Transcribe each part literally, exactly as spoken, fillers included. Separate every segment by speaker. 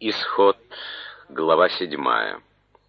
Speaker 1: Исход, глава седьмая.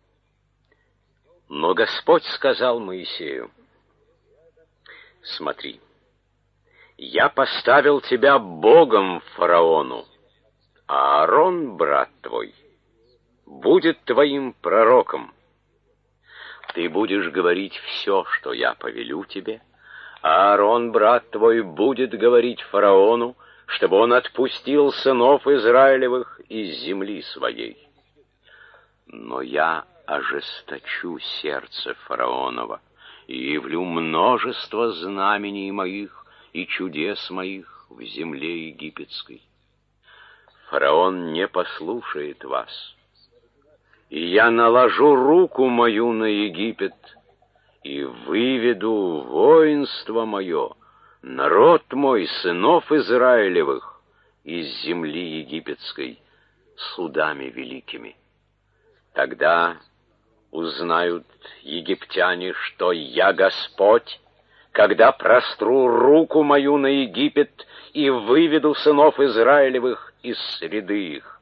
Speaker 1: Но Господь сказал Моисею: «Смотри, я поставил тебя Богом фараону, а Аарон, брат твой, будет твоим пророком. Ты будешь говорить все, что я повелю тебе, а Аарон, брат твой, будет говорить фараону, чтобы он отпустил сынов Израилевых из земли своей. Но я ожесточу сердце фараонова и явлю множество знамений моих и чудес моих в земле египетской. Фараон не послушает вас, и я наложу руку мою на Египет и выведу воинство мое, народ мой, сынов Израилевых, из земли египетской судами великими. Тогда узнают египтяне, что я Господь, когда простру руку мою на Египет и выведу сынов Израилевых из среды их».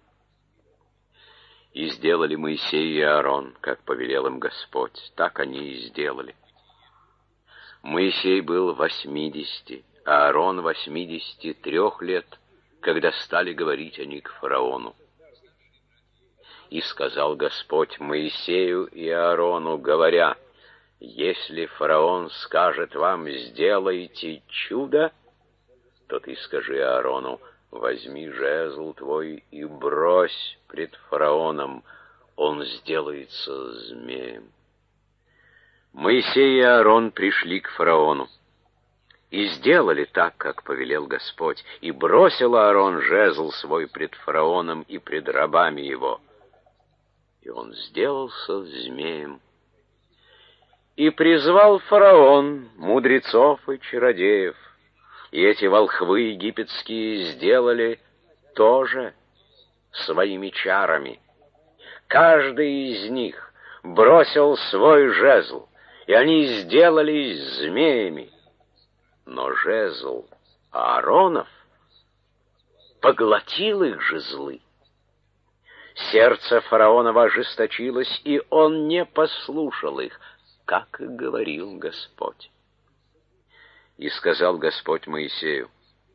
Speaker 1: И сделали Моисей и Аарон, как повелел им Господь, так они и сделали. Моисей был восьмидесяти, а Аарон восьмидесяти трех лет, когда стали говорить они к фараону. И сказал Господь Моисею и Аарону, говоря: «Если фараон скажет вам: сделайте чудо, то ты скажи Аарону: возьми жезл твой и брось пред фараоном, он сделается змеем». Моисей и Аарон пришли к фараону и сделали так, как повелел Господь, и бросил Аарон жезл свой пред фараоном и пред рабами его, и он сделался змеем. И призвал фараон мудрецов и чародеев, и эти волхвы египетские сделали тоже своими чарами. Каждый из них бросил свой жезл, и они сделались змеями. Но жезл Ааронов поглотил их жезлы. Сердце фараонова ожесточилось, и он не послушал их, как и говорил Господь. И сказал Господь Моисею: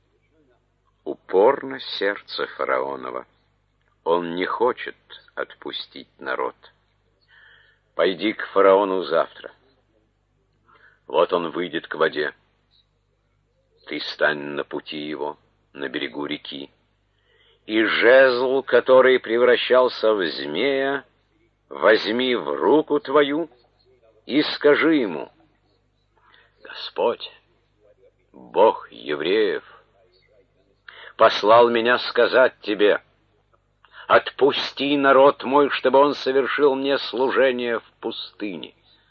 Speaker 1: «Упорно сердце фараонова, он не хочет отпустить народ. Пойди к фараону завтра. Вот он выйдет к воде. Ты стань на пути его, на берегу реки, и жезл, который превращался в змея, возьми в руку твою и скажи ему: Господь, Бог евреев, послал меня сказать тебе: отпусти народ мой, чтобы он совершил мне служение в пустыне.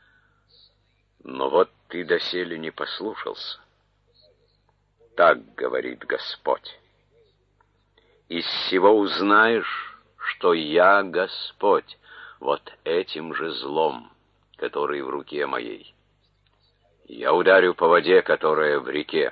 Speaker 1: Но вот ты доселе не послушался. Так говорит Господь. Из сего узнаешь, что я Господь, вот этим же злом, который в руке моей. Я ударю по воде, которая в реке,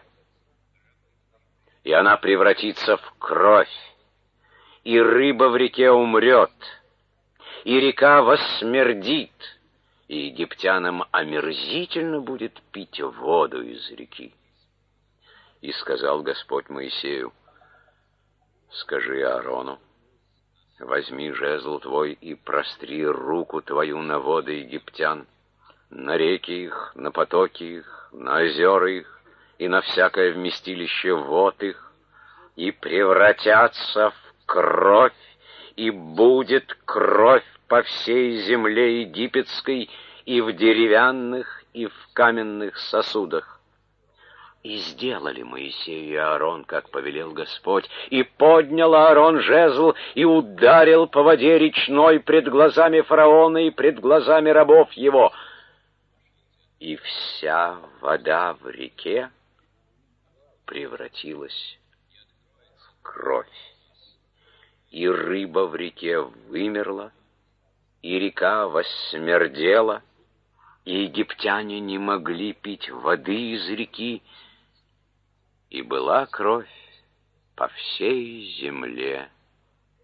Speaker 1: и она превратится в кровь, и рыба в реке умрет, и река воссмердит, и египтянам омерзительно будет пить воду из реки. И сказал Господь Моисею: скажи Аарону: возьми жезл твой и простри руку твою на воды египтян, на реки их, на потоки их, на озера их и на всякое вместилище вод их, и превратятся в кровь, и будет кровь по всей земле египетской и в деревянных, и в каменных сосудах. И сделали Моисей и Аарон, как повелел Господь, и поднял Аарон жезл и ударил по воде речной пред глазами фараона и пред глазами рабов его. И вся вода в реке превратилась в кровь, и рыба в реке вымерла, и река воссмердела, и египтяне не могли пить воды из реки, и была кровь по всей земле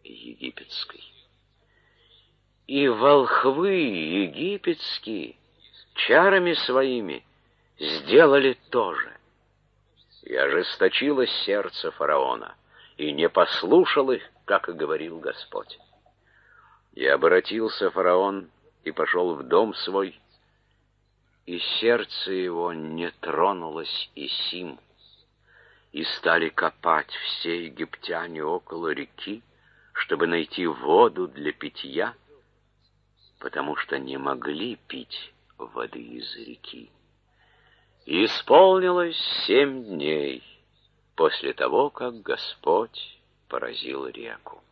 Speaker 1: египетской. И волхвы египетские чарами своими сделали то же. И ожесточилось сердце фараона, и не послушал их, как и говорил Господь. И обратился фараон и пошел в дом свой, и сердце его не тронулось и сим. И стали копать все египтяне около реки, чтобы найти воду для питья, потому что не могли пить воды из реки. И исполнилось семь дней после того, как Господь поразил реку.